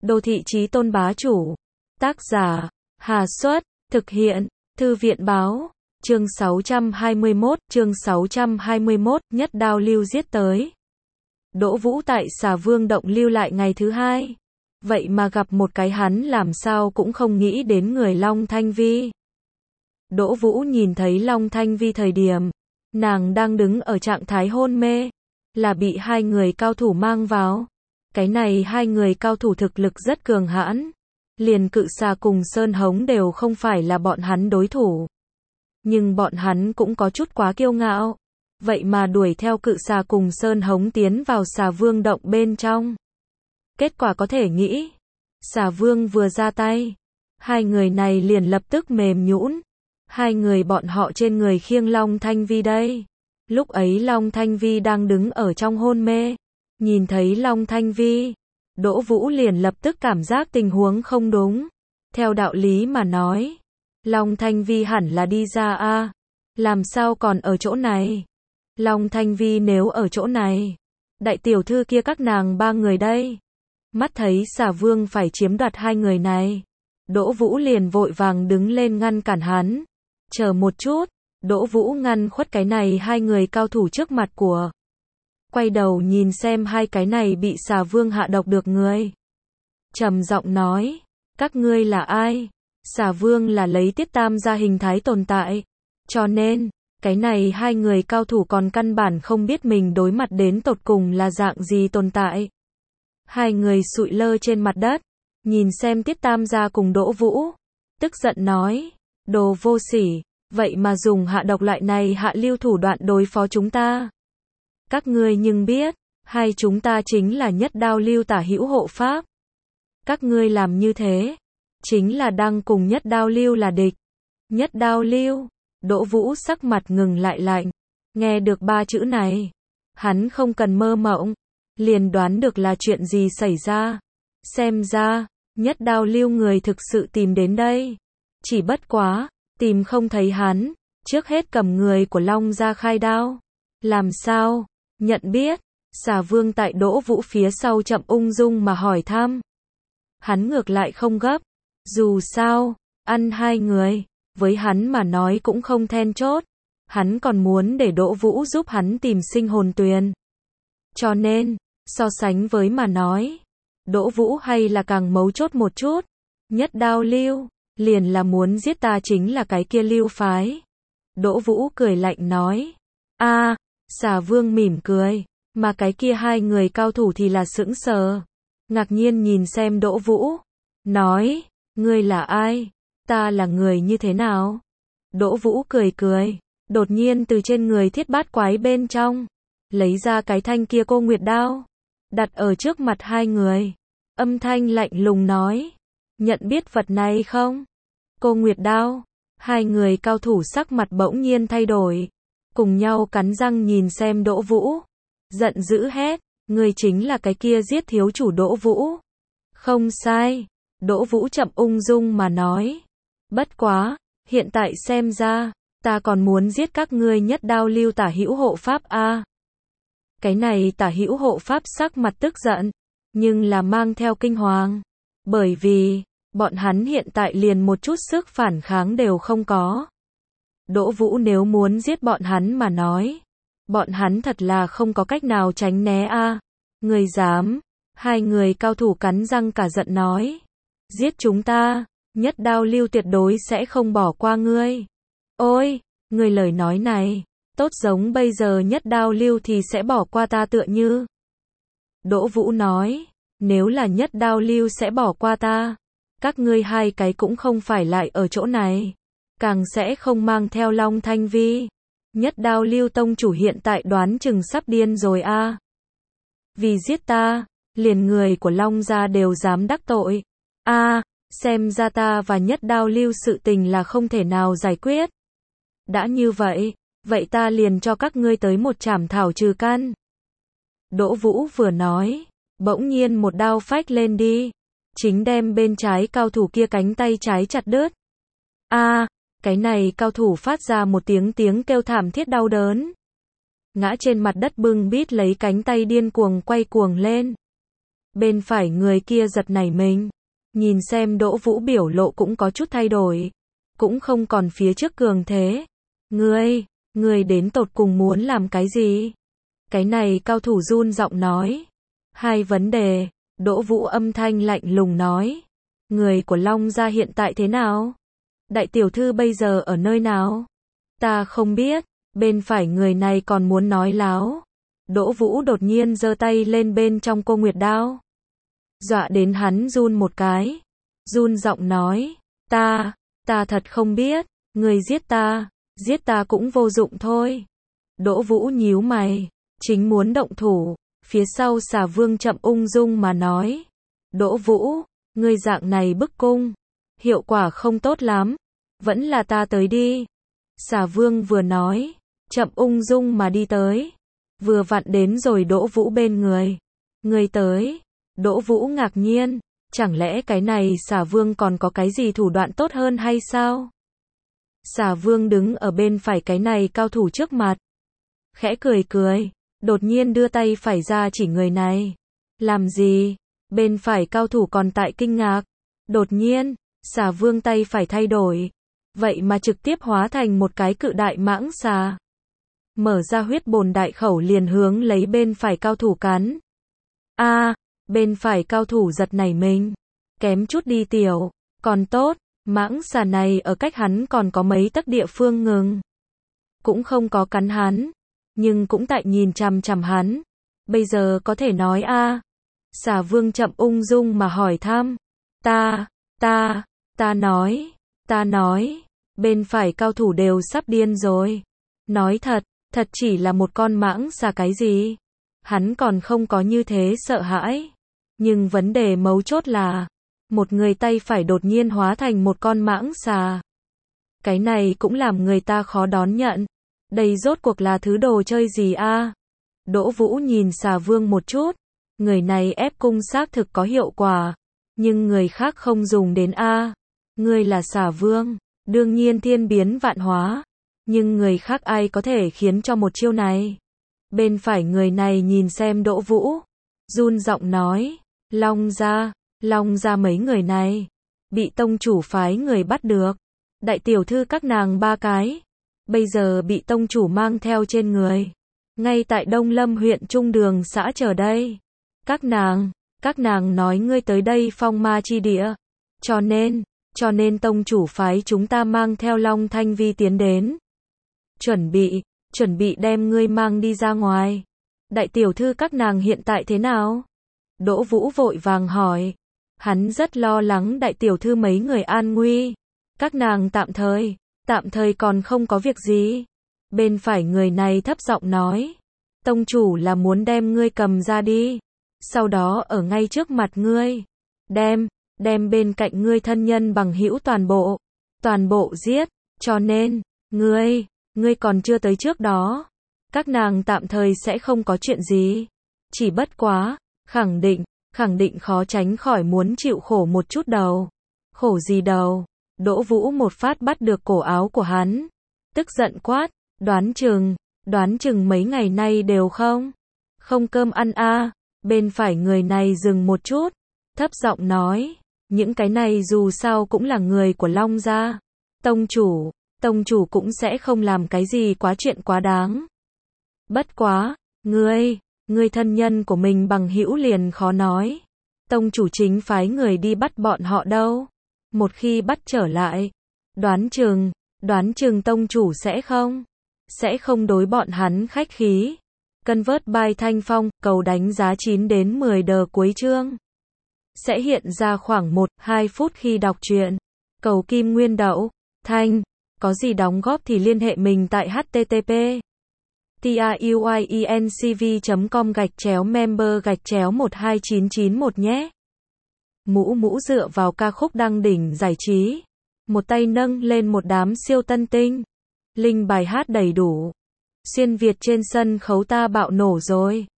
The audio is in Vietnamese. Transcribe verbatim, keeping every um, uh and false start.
Đô thị chí tôn bá chủ. Tác giả, Hà Xuất, thực hiện, Thư viện báo, chương sáu trăm hai mươi mốt, chương sáu trăm hai mươi mốt, nhất đao lưu giết tới. Đỗ Vũ tại Xà Vương động lưu lại ngày thứ hai. Vậy mà gặp một cái hắn làm sao cũng không nghĩ đến người Long Thanh Vi. Đỗ Vũ nhìn thấy Long Thanh Vi thời điểm, nàng đang đứng ở trạng thái hôn mê, là bị hai người cao thủ mang vào. Cái này hai người cao thủ thực lực rất cường hãn, liền Cự Xà cùng Sơn Hống đều không phải là bọn hắn đối thủ. Nhưng bọn hắn cũng có chút quá kiêu ngạo, vậy mà đuổi theo Cự Xà cùng Sơn Hống tiến vào Xà Vương động bên trong. Kết quả có thể nghĩ, Xà Vương vừa ra tay, hai người này liền lập tức mềm nhũn. Hai người bọn họ trên người khiêng Long Thanh Vi đây. Lúc ấy Long Thanh Vi đang đứng ở trong hôn mê, nhìn thấy Long Thanh Vi, Đỗ Vũ liền lập tức cảm giác tình huống không đúng. Theo đạo lý mà nói, Long Thanh Vi hẳn là đi ra a, làm sao còn ở chỗ này? Long Thanh Vi nếu ở chỗ này, đại tiểu thư kia các nàng ba người đây. Mắt thấy Xà Vương phải chiếm đoạt hai người này, Đỗ Vũ liền vội vàng đứng lên ngăn cản hắn. Chờ một chút, Đỗ Vũ ngăn khuất cái này hai người cao thủ trước mặt của. Quay đầu nhìn xem hai cái này bị Xà Vương hạ độc được người. Trầm giọng nói, các ngươi là ai? Xà Vương là lấy Tiết Tam ra hình thái tồn tại, cho nên, cái này hai người cao thủ còn căn bản không biết mình đối mặt đến tột cùng là dạng gì tồn tại. Hai người sụi lơ trên mặt đất, nhìn xem Tiết Tam gia cùng Đỗ Vũ, tức giận nói, đồ vô sỉ, vậy mà dùng hạ độc loại này hạ lưu thủ đoạn đối phó chúng ta. Các ngươi nhưng biết, hai chúng ta chính là nhất đao lưu tả hữu hộ pháp. Các ngươi làm như thế, chính là đang cùng nhất đao lưu là địch. Nhất đao lưu, Đỗ Vũ sắc mặt ngừng lại lạnh, nghe được ba chữ này, hắn không cần mơ mộng, liền đoán được là chuyện gì xảy ra. Xem ra, nhất đao lưu người thực sự tìm đến đây. Chỉ bất quá, tìm không thấy hắn, trước hết cầm người của Long ra khai đao. Làm sao? Nhận biết, Xà Vương tại Đỗ Vũ phía sau chậm ung dung mà hỏi thăm. Hắn ngược lại không gấp, dù sao, ăn hai người, với hắn mà nói cũng không then chốt. Hắn còn muốn để Đỗ Vũ giúp hắn tìm sinh hồn tuyền. Cho nên, so sánh với mà nói, Đỗ Vũ hay là càng mấu chốt một chút. Nhất đao lưu, liền là muốn giết ta chính là cái kia lưu phái. Đỗ Vũ cười lạnh nói. A, Xà Vương mỉm cười, mà cái kia hai người cao thủ thì là sững sờ. Ngạc nhiên nhìn xem Đỗ Vũ, nói, ngươi là ai? Ta là người như thế nào? Đỗ Vũ cười cười, đột nhiên từ trên người Thiết Bát Quái bên trong, lấy ra cái thanh kia Cô Nguyệt đao, đặt ở trước mặt hai người. Âm thanh lạnh lùng nói, nhận biết vật này không? Cô Nguyệt đao. Hai người cao thủ sắc mặt bỗng nhiên thay đổi, cùng nhau cắn răng nhìn xem Đỗ Vũ, giận dữ hét, ngươi chính là cái kia giết thiếu chủ Đỗ Vũ. Không sai, Đỗ Vũ chậm ung dung mà nói, bất quá, hiện tại xem ra, ta còn muốn giết các ngươi nhất đao lưu tả hữu hộ pháp a. Cái này tả hữu hộ pháp sắc mặt tức giận, nhưng là mang theo kinh hoàng, bởi vì, bọn hắn hiện tại liền một chút sức phản kháng đều không có. Đỗ Vũ nếu muốn giết bọn hắn mà nói, bọn hắn thật là không có cách nào tránh né a. À. Người dám? Hai người cao thủ cắn răng cả giận nói, giết chúng ta, nhất đao lưu tuyệt đối sẽ không bỏ qua ngươi. Ôi, người lời nói này, tốt giống bây giờ nhất đao lưu thì sẽ bỏ qua ta tựa như. Đỗ Vũ nói, nếu là nhất đao lưu sẽ bỏ qua ta, các ngươi hai cái cũng không phải lại ở chỗ này, càng sẽ không mang theo Long Thanh Vi. Nhất đao lưu tông chủ hiện tại đoán chừng sắp điên rồi a. À. Vì giết ta, liền người của Long gia đều dám đắc tội. A, à, xem ra ta và nhất đao lưu sự tình là không thể nào giải quyết. Đã như vậy, vậy ta liền cho các ngươi tới một trảm thảo trừ căn. Đỗ Vũ vừa nói, bỗng nhiên một đao phách lên đi, chính đem bên trái cao thủ kia cánh tay trái chặt đứt. A, à, cái này cao thủ phát ra một tiếng tiếng kêu thảm thiết đau đớn. Ngã trên mặt đất bưng bít lấy cánh tay điên cuồng quay cuồng lên. Bên phải người kia giật nảy mình. Nhìn xem Đỗ Vũ biểu lộ cũng có chút thay đổi. Cũng không còn phía trước cường thế. Ngươi, ngươi đến tột cùng muốn làm cái gì? Cái này cao thủ run giọng nói. Hai vấn đề, Đỗ Vũ âm thanh lạnh lùng nói. Người của Long gia hiện tại thế nào? Đại tiểu thư bây giờ ở nơi nào? Ta không biết, bên phải người này còn muốn nói láo. Đỗ Vũ đột nhiên giơ tay lên bên trong cô nguyệt đao. Dọa đến hắn run một cái. Run giọng nói, ta, ta thật không biết, người giết ta, giết ta cũng vô dụng thôi. Đỗ Vũ nhíu mày, chính muốn động thủ, phía sau Xà Vương chậm ung dung mà nói. Đỗ Vũ, ngươi dạng này bức cung, hiệu quả không tốt lắm, vẫn là ta tới đi. Xà Vương vừa nói, chậm ung dung mà đi tới, vừa vặn đến rồi Đỗ Vũ bên người. Người tới, Đỗ Vũ ngạc nhiên, chẳng lẽ cái này Xà Vương còn có cái gì thủ đoạn tốt hơn hay sao? Xà Vương đứng ở bên phải cái này cao thủ trước mặt, khẽ cười cười, đột nhiên đưa tay phải ra chỉ người này. Làm gì? Bên phải cao thủ còn tại kinh ngạc. Đột nhiên, Xà Vương tay phải thay đổi, vậy mà trực tiếp hóa thành một cái cự đại mãng xà. Mở ra huyết bồn đại khẩu liền hướng lấy bên phải cao thủ cắn. A, à, bên phải cao thủ giật nảy mình, kém chút đi tiểu, còn tốt, mãng xà này ở cách hắn còn có mấy tấc địa phương ngừng. Cũng không có cắn hắn, nhưng cũng tại nhìn chằm chằm hắn. Bây giờ có thể nói a? À. Xà Vương chậm ung dung mà hỏi thăm. Ta, ta, ta nói, ta nói, bên phải cao thủ đều sắp điên rồi. Nói thật, thật chỉ là một con mãng xà cái gì? Hắn còn không có như thế sợ hãi. Nhưng vấn đề mấu chốt là, một người tay phải đột nhiên hóa thành một con mãng xà. Cái này cũng làm người ta khó đón nhận. Đây rốt cuộc là thứ đồ chơi gì a? À? Đỗ Vũ nhìn Xà Vương một chút. Người này ép cung xác thực có hiệu quả, nhưng người khác không dùng đến a. À. Ngươi là Xà Vương, đương nhiên thiên biến vạn hóa, nhưng người khác ai có thể khiến cho một chiêu này? Bên phải người này nhìn xem Đỗ Vũ, run giọng nói, Long gia, Long gia mấy người này bị tông chủ phái người bắt được, đại tiểu thư các nàng ba cái, bây giờ bị tông chủ mang theo trên người, ngay tại Đông Lâm huyện Trung Đường xã chờ đây. Các nàng, các nàng nói ngươi tới đây phong ma chi địa, cho nên, cho nên tông chủ phái chúng ta mang theo Long Thanh Vi tiến đến. Chuẩn bị, chuẩn bị đem ngươi mang đi ra ngoài. Đại tiểu thư các nàng hiện tại thế nào? Đỗ Vũ vội vàng hỏi. Hắn rất lo lắng đại tiểu thư mấy người an nguy. Các nàng tạm thời, tạm thời còn không có việc gì. Bên phải người này thấp giọng nói. Tông chủ là muốn đem ngươi cầm ra đi. Sau đó ở ngay trước mặt ngươi. Đem, đem bên cạnh ngươi thân nhân bằng hữu toàn bộ. Toàn bộ giết. Cho nên, ngươi, ngươi còn chưa tới trước đó. Các nàng tạm thời sẽ không có chuyện gì. Chỉ bất quá, khẳng định, khẳng định khó tránh khỏi muốn chịu khổ một chút đầu. Khổ gì đầu? Đỗ Vũ một phát bắt được cổ áo của hắn. Tức giận quát, đoán chừng, đoán chừng mấy ngày nay đều không. Không cơm ăn a. À. Bên phải người này dừng một chút, thấp giọng nói, những cái này dù sao cũng là người của Long gia. Tông chủ, tông chủ cũng sẽ không làm cái gì quá chuyện quá đáng. Bất quá, ngươi, ngươi thân nhân của mình bằng hữu liền khó nói. Tông chủ chính phái người đi bắt bọn họ đâu. Một khi bắt trở lại, đoán chừng, đoán chừng tông chủ sẽ không, sẽ không đối bọn hắn khách khí. Cân vớt bài thanh phong, cầu đánh giá chín đến mười đờ cuối chương. Sẽ hiện ra khoảng một đến hai phút khi đọc truyện. Cầu kim nguyên đậu, thanh, có gì đóng góp thì liên hệ mình tại http truyencv chấm com gạch chéo member gạch chéo một hai chín chín một nhé. Mũ mũ dựa vào ca khúc đăng đỉnh giải trí. Một tay nâng lên một đám siêu tân tinh. Linh bài hát đầy đủ. Xuyên Việt trên sân khấu ta bạo nổ rồi.